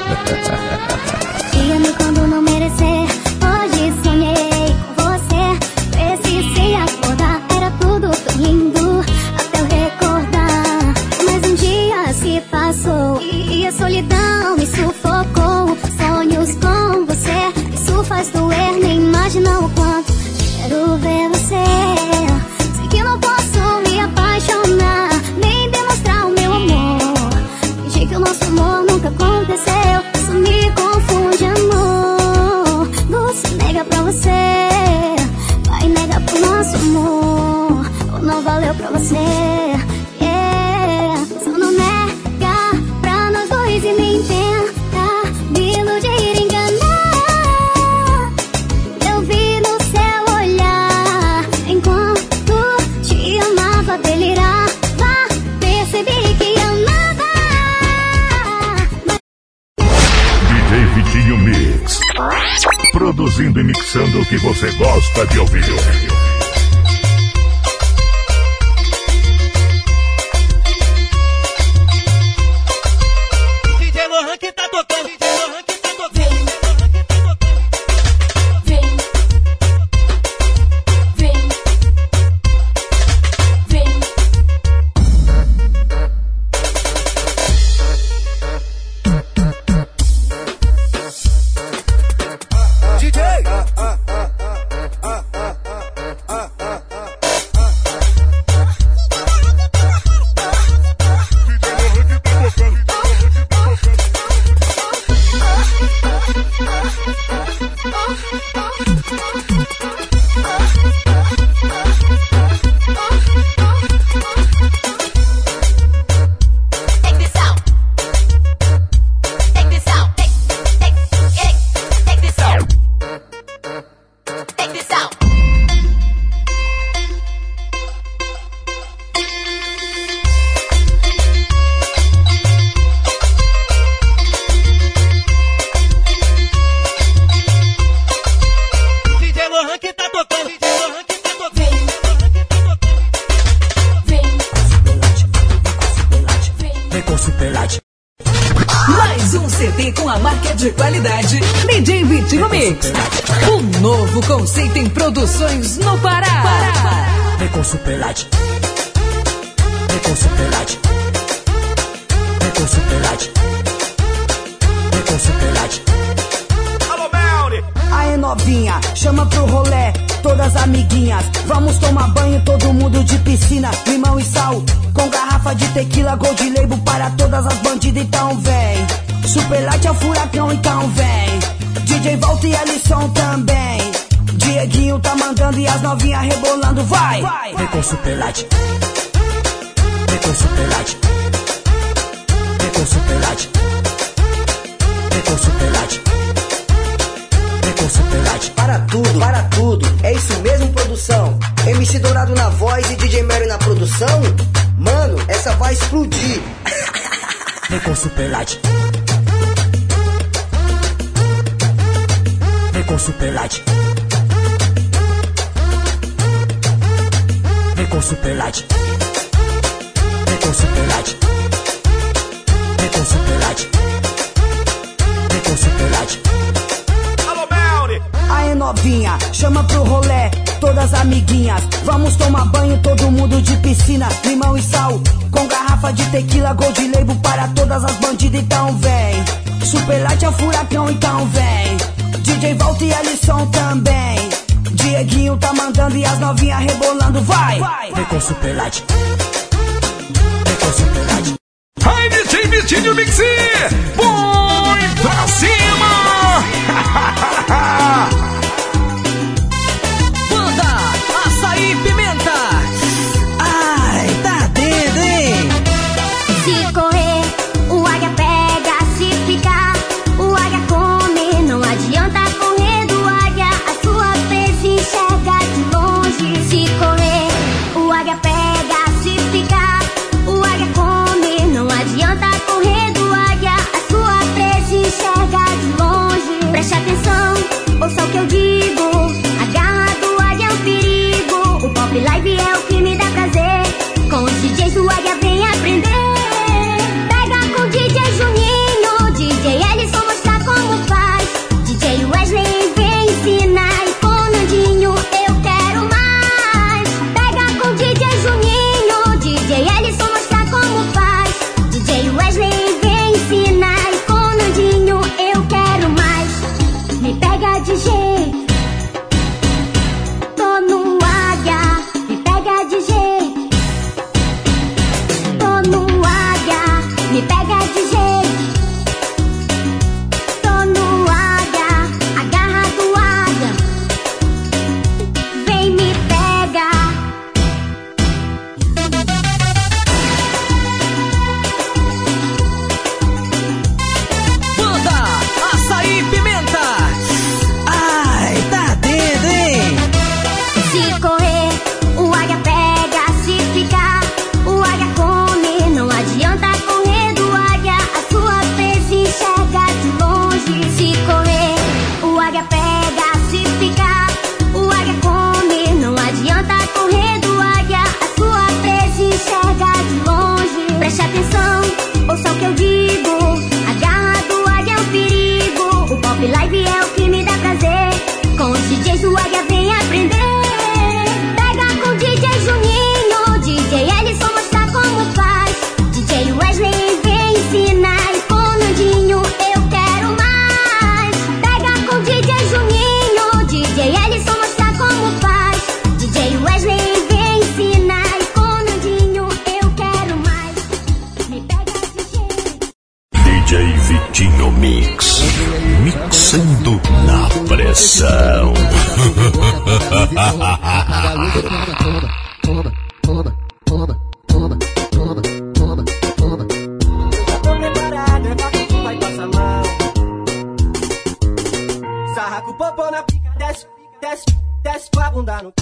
Ia-me quando não merecer. Hoje sonhei com você. Precisei acordar. Era tudo tão lindo até eu recordar. Mas um dia se passou e a solidão me sufocou. Sonhos com você, isso faz doer. Nem imagina o quanto quero ver você. Sei que não posso me apaixonar, nem demonstrar o meu amor. Fingir que o nosso amor nunca aconteceu. Isso me confunde, amor. Você nega pra você, vai negar pro nosso amor. Ou não valeu pra você. Yeah. Só não nega pra nós dois e nem tenta me iludir, enganar. Eu vi no seu olhar enquanto te amava, delirava. Percebi que amava. D J Vitinho Mix. Produzindo e mixando o que você gosta de ouvir. D J Lohan que tá tocando, D J Lohan que tá tocando. Vem, vem, vem. D J! Take this out. Take this out. Take, take, take, take this out. Take this out. D J Lohan que tá tocando, D J Lohan que tá tocando. Vem com Superlate. Mais um C D com a marca de qualidade D J Vitinho Mix. Um novo conceito em produções no Pará. Vem com Superlate. Vem com Superlate. Vem com Superlate. Vem com Superlate. Alô, Melly! Aê novinha, chama pro rolê todas amiguinhas. Vamos tomar banho, todo mundo de piscina. Limão e sal, com garrafa de tequila. Gold Label para todas as bandidas, então vem. Superlate é o furacão, então vem. D J Volta e Alisson também. Dieguinho tá mandando e as novinhas rebolando, vai! Vem com Superlate. Vem com Superlate. Vem com Superlate. Vem com Superlate. Vem com Superlate. Para tudo, para tudo, é isso mesmo, produção. M C Dourado na voz e D J Mary na produção. Mano, essa vai explodir. Vem com Superlate. Vem com Superlate. Vem com Superlate. Vem com Superlate. Vem com Superlate. Vem com Superlate. Alô, Melly! Aê novinha, chama pro rolê todas amiguinhas. Vamos tomar banho, todo mundo de piscina. Limão e sal, com garrafa de tequila. Gold Label para todas as bandidas, então vem. Superlate é o furacão, então vem. D J Volta e Alisson também. Dieguinho tá mandando e as novinhas rebolando, vai! Vem com Superlate. Vem com Superlate. Vai, D J Vitinho Mix! Põe pra cima! Banda Açaí Pimenta. Ai, tá dentro, hein? Se correr, o águia pega. Apaga a luz e toma, toma, toma, toma, toma, toma, toma, toma, toma. Já tô preparado, é vaca que vai passar mal. Sarra com o popô na pica, desce, desce, desce com a bunda no...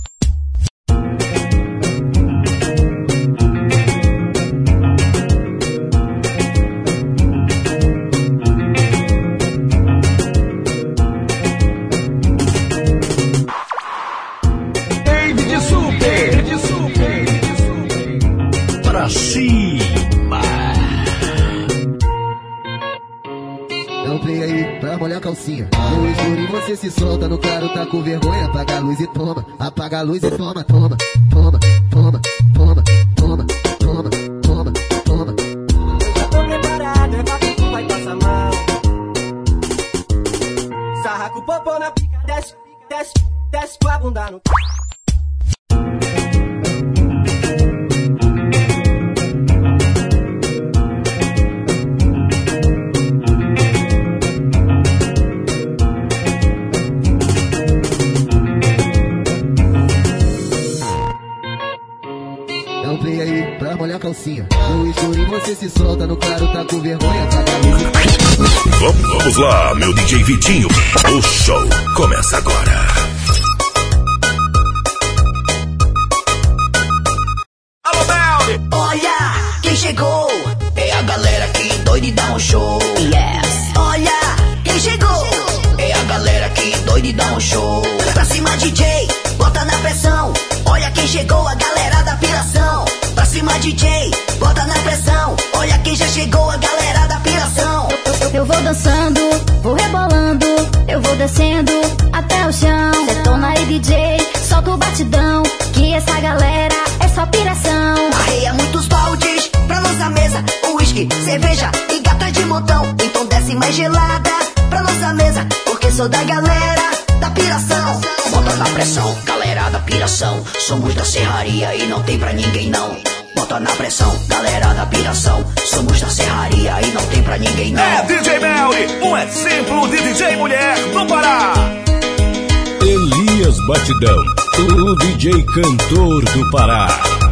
Pra cima. Dá um play aí pra molhar a calcinha. No escuro você se solta, no claro tá com vergonha. Apaga a luz e toma, apaga a luz e toma, toma, toma, toma, toma, toma, toma, toma, toma. Já tô preparado, é vaca que vai passar mal. Sarra com o popô na pica, desce, desce, desce com a bunda no... Dá um play aí pra molhar a calcinha. No escuro você se solta, no claro tá com vergonha. Apaga a luz e toma. Vamos, vamos lá, meu D J Vitinho. O show começa agora. Alô, Melly! Olha quem chegou, é a galera que doida e dá um show. Yes. Olha quem chegou, é a galera que doida e dá um show. Pra cima D J, bota na pressão. Olha quem chegou, a galera da piração. Pra cima D J, bota na pressão. Olha quem já chegou, a galera da piração. Eu, eu vou dançando, vou rebolando, eu vou descendo até o chão. Detona aí D J, solta o batidão, que essa galera é só piração. Arreia muitos baldes pra nossa mesa, uísque, cerveja e gata de montão. Então desce mais gelada pra nossa mesa, porque sou da galera da piração. Bota na pressão, galera da piração. Somos da serraria e não tem pra ninguém não. Bota na pressão, galera da piração. Somos da serraria e não tem pra ninguém não. É D J Melly, um exemplo de D J mulher no Pará. Elias Batidão, o D J cantor do Pará.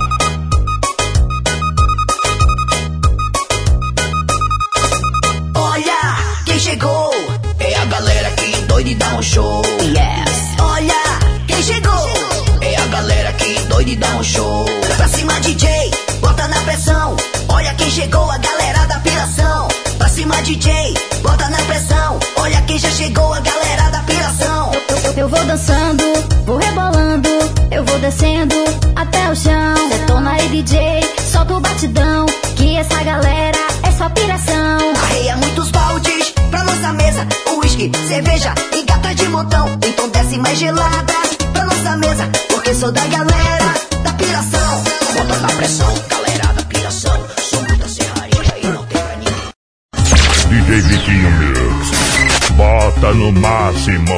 Olha quem chegou, é a galera que doida e dá um show. Yes. Olha quem chegou, é a galera que doida e dá um show. Pra cima D J, bota na pressão. Olha quem chegou, a galera da piração. Pra cima D J, bota na pressão. Olha quem já chegou, a galera da piração. Eu, eu, eu vou dançando, vou rebolando, eu vou descendo até o chão. Detona aí D J, solta o batidão, que essa galera é só piração. Arreia muitos baldes pra nossa mesa, uísque, cerveja e gata de montão. Então desce mais gelada pra nossa mesa, porque sou da galera da piração. Bota na pressão, galera da piração. Somos da serraria e não tem pra ninguém. D J Vitinho Mix. Bota no máximo.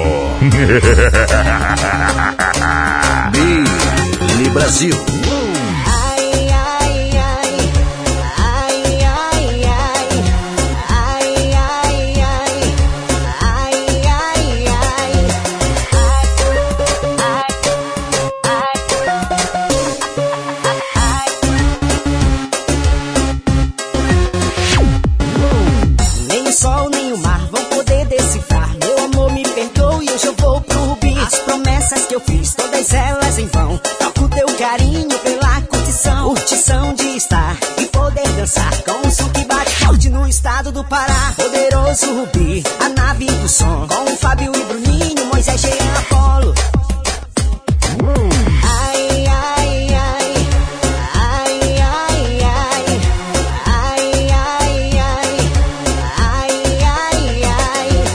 Billy Brasil. Nem o sol nem o mar vão poder decifrar. Meu amor, me perdoe, hoje eu vou pro Rubi. As promessas que eu fiz, todas elas em vão. Troco teu carinho pela curtição. Curtição de estar e poder dançar com um som que bate forte no estado do Pará. Poderoso Rubi, a nave do som. Com o Fábio e Bruninho, Moisés, Jean, Apolo. Ai, ai, ai. Ai, ai, ai. Ai, ai, ai. Ai, ai, ai.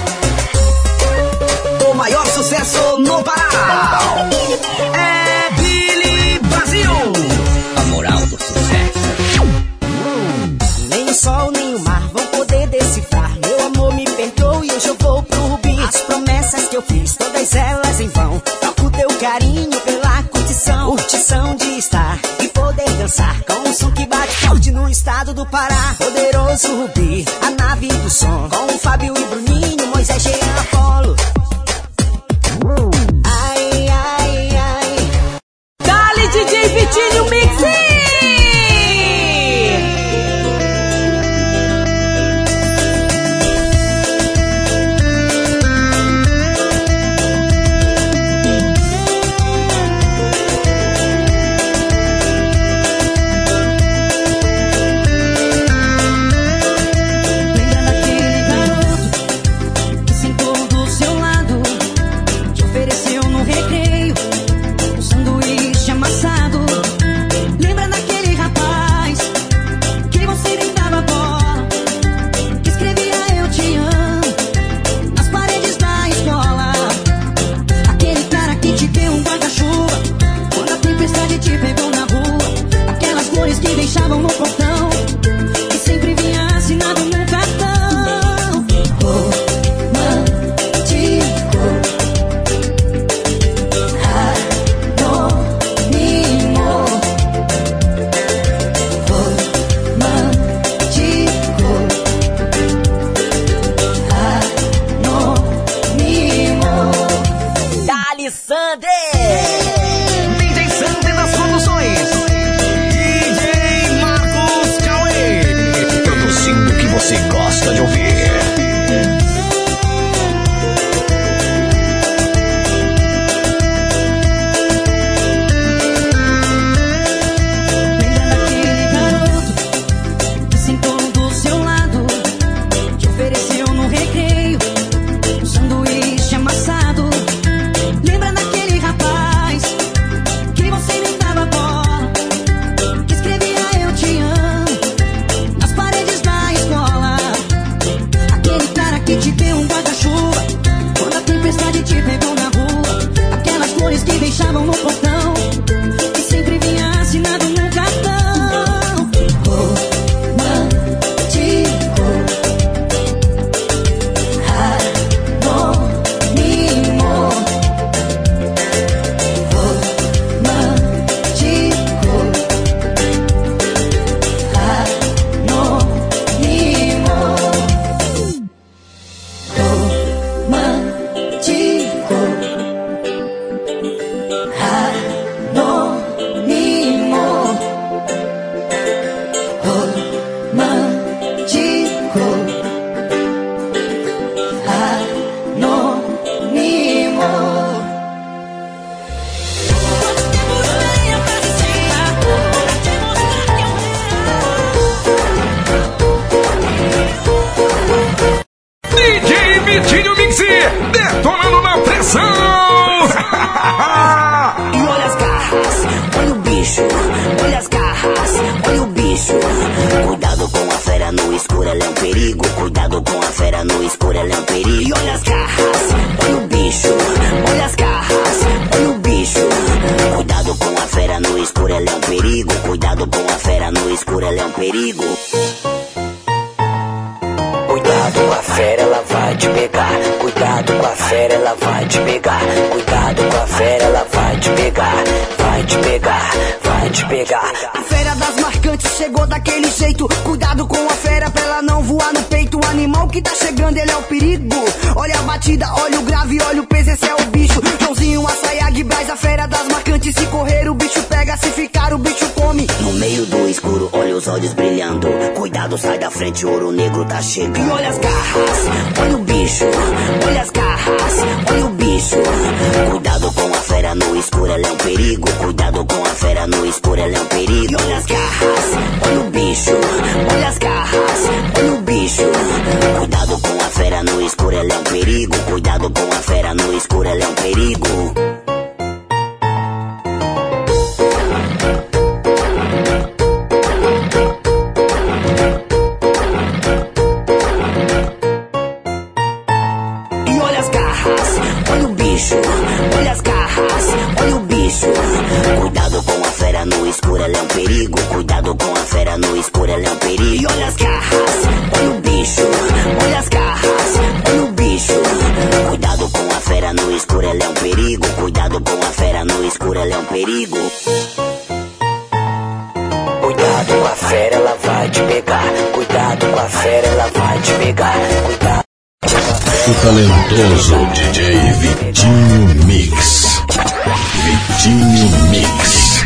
O maior sucesso no Pará é Billy Brasil. A moral do sucesso. Nem o sol nem o mar vão poder decifrar. Meu amor, me perdoe, hoje eu vou pro Rubi. As promessas que eu fiz, todas elas em vão. Troco teu carinho pela curtição. Curtição de estar e poder dançar com um som que bate forte no estado do Pará. Poderoso Rubi, a nave do som. Com o Fábio e Bruninho, Moisés, Jean, Apolo. Ai, ai, Sandy. D J Sandy das produções. D J Marcos Cauê. Produzindo o que você gosta de ouvir. Deixavam no portão e sempre vinha assinado no cartão. Romântico, anônimo. Romântico, anônimo. Romântico. Detonando na pressão. E olha as garras, olha o bicho. Olha as garras, olha o bicho. Cuidado com a fera no escuro, ela é um perigo. Cuidado com a fera no escuro, ela é um perigo. E olha as garras, olha o bicho. Olha as garras, olha o bicho. Cuidado com a fera no escuro, ela é um perigo. Cuidado com a fera no escuro, ela é um perigo. Cuidado com a fera, ela vai te pegar. Cuidado com a fera, ela vai te pegar. Cuidado com a fera, ela vai te pegar. Vai te pegar, vai te pegar. A fera das marcantes chegou daquele jeito. Cuidado com a fera pra ela não voar no peito. O animal que tá chegando, ele é o perigo. Olha a batida, olha o grave, olha o peso, esse é o bicho. Joãozinho, Assayag, Braz, a fera das marcantes. Se correr o bicho pega, se ficar o bicho come. No meio do escuro, olha os olhos brilhando. Cuidado, sai da frente, o ouro negro tá chegando. E olha as garras, olha o bicho. Olha as garras, olha o bicho. Cuidado com a fera no escuro, ela é um perigo. Cuidado com a fera no escuro, ela é um perigo. E olha as garras, olha o bicho. Olha as garras, olha o bicho. Cuidado com a fera no escuro, ela é um perigo. Cuidado com a fera no escuro, ela é um perigo. Olha as garras, olha o bicho. Cuidado com a fera no escuro, ela é um perigo. Cuidado com a fera no escuro, ela é um perigo. E olha as garras, olha o bicho. Olha as garras, olha o bicho. Cuidado com a fera no escuro, ela é um perigo. Cuidado com a fera no escuro, ela é um perigo. Cuidado com a fera, ela vai te pegar. Cuidado com a fera, ela vai te pegar. Cuidado. O talentoso D J Vitinho Mix. Vitinho Mix.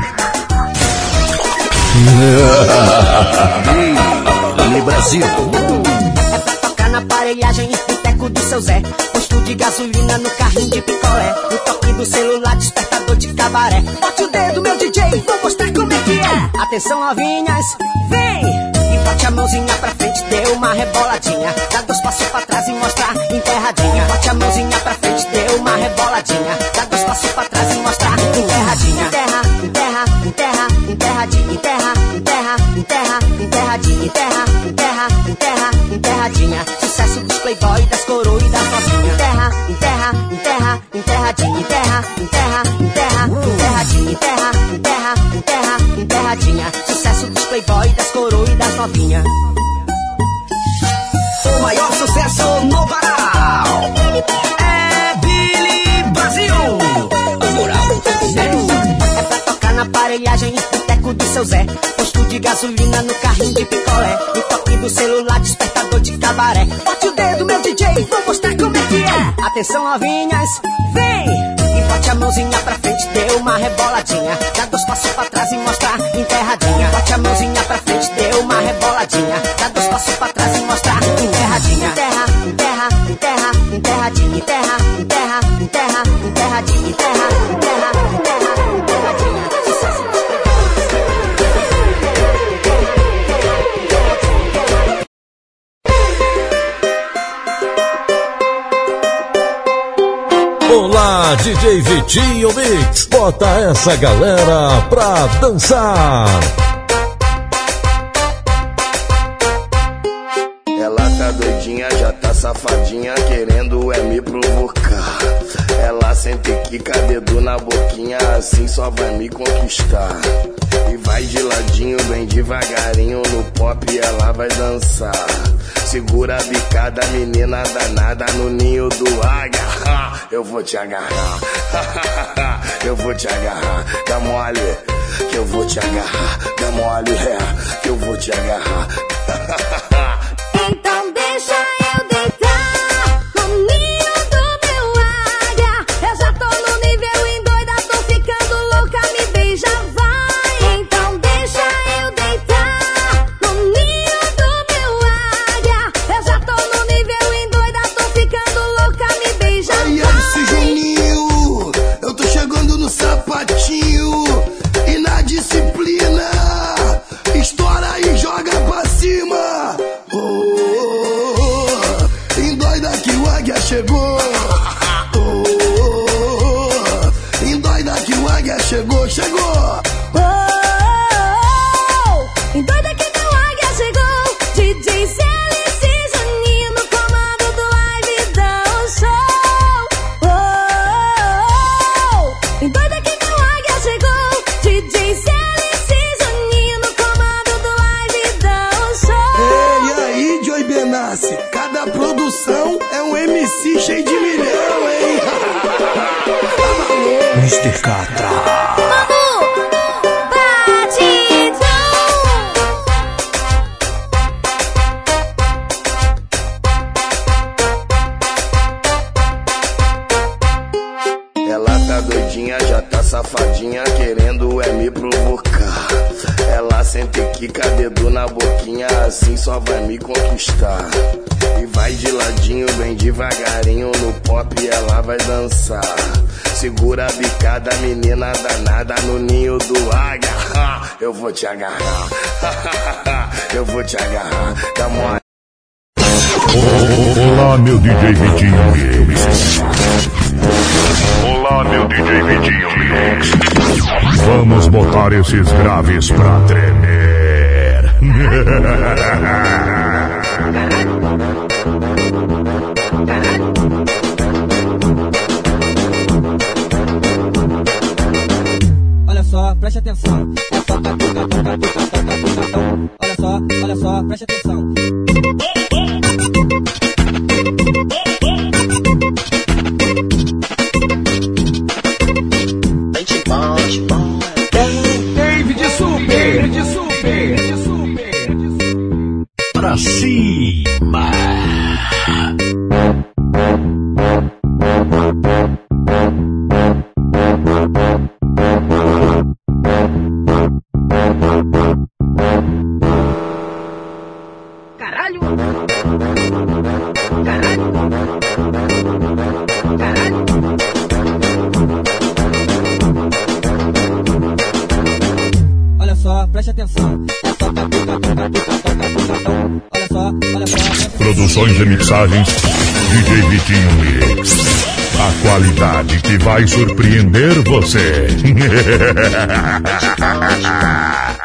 Dali Brasil. É pra tocar na aparelhagem, no teco do seu Zé. Posto de gasolina no carrinho de picolé. No toque do celular, despertador de cabaré. Bote o dedo, meu D J, vou mostrar como é que é. Atenção, novinhas, vem! E bote a mãozinha pra frente, dê uma reboladinha. Dá dois passos pra trás e mostra enterradinha. Bote a mãozinha pra frente, dê uma reboladinha. Dá dois passos pra trás e mostra enterradinha. Enterra, enterra, enterra, enterradinha. Enterra, enterra, enterra, enterradinha. Enterra, enterra, enterra, enterradinha. Sucesso dos playboy, das coroas e das novinhas. Enterra, enterra, enterra, enterradinha. Enterra, enterra, enterra, enterradinha. Enterra, enterra, enterra, enterradinha. Sucesso dos playboy, das coroas e das novinhas. O maior sucesso no Pará é Billy Brasil. A moral é pra tocar na aparelhagem, no teco do seu Zé. Posto de gasolina no carrinho de picolé. No toque do celular, despertador de cabaré. Bote o dedo, meu D J, vou mostrar como é que é. Atenção, novinhas, vem! E bote a mãozinha pra frente, dê uma reboladinha. Dá dois passos pra trás e mostra enterradinha. Bote a mãozinha pra frente, dê uma reboladinha. Dá dois passos pra trás e mostra enterradinha. Enterra, enterra, enterra, enterradinha. Enterra, enterra, enterra, enterradinha. Enterra, enterra, enterra, enterradinha. Olá, D J Vitinho Mix, bota essa galera pra dançar. Ela tá doidinha, já tá safadinha, querendo é me provocar. Ela sente quica, dedo na boquinha, assim só vai me conquistar. E vai de ladinho, bem devagarinho, no pop ela vai dançar. Segura a bicada, menina danada, no ninho do águia. Eu vou te agarrar, eu vou te agarrar. Dá mole, que eu vou te agarrar. Dá mole, é, que eu vou te agarrar. Então deixa eu deitar no ninho do meu águia. Eu já tô no nível endoida, tô ficando louca, me beija, vai. Então deixa eu deitar no ninho do meu águia. Eu já tô no nível endoida, tô ficando louca, me beija, vai. Ai, ai, esse Juninho, eu tô chegando no sapatinho e na disciplina. Estoura e joga pra cima. Oh, oh, oh. Endoida que o águia chegou. Oh, oh, oh. Endoida que o águia chegou, chegou. Oh, oh, oh. Endoida que meu águia chegou. D J Celice Juninho no comando do Live Dão Show. Oh, oh, oh. Endoida que meu águia chegou. D J Celice Juninho no comando do Live Dão Show. Ei, e aí, Joey Benassi? Cada produção é um M C cheio de milhão, hein? mister Catra. Ela tá doidinha, já tá safadinha, querendo é me provocar. Ela sente quica, dedo na boquinha, assim só vai me conquistar. E vai de ladinho, bem devagarinho, no pop ela vai dançar. Segura a bicada, menina danada, no ninho do águia. Eu vou te agarrar, eu vou te agarrar. Dá mole. Olá, meu D J Vitinho Mix. Olá, meu D J Vitinho Mix. Vamos botar esses graves pra tremer. Olha só, preste atenção. É só catuca, catuca, catuca, catuca, catuca. Olha só, olha só, preste atenção. David Super, David Super, David Super, pra cima. Caralho! Caralho! Caralho! Olha só, preste atenção. É só catuca, catuca, catuca, catuca. Olha só, olha só. Produções e mixagens D J Vitinho Mix. A qualidade que vai surpreender você.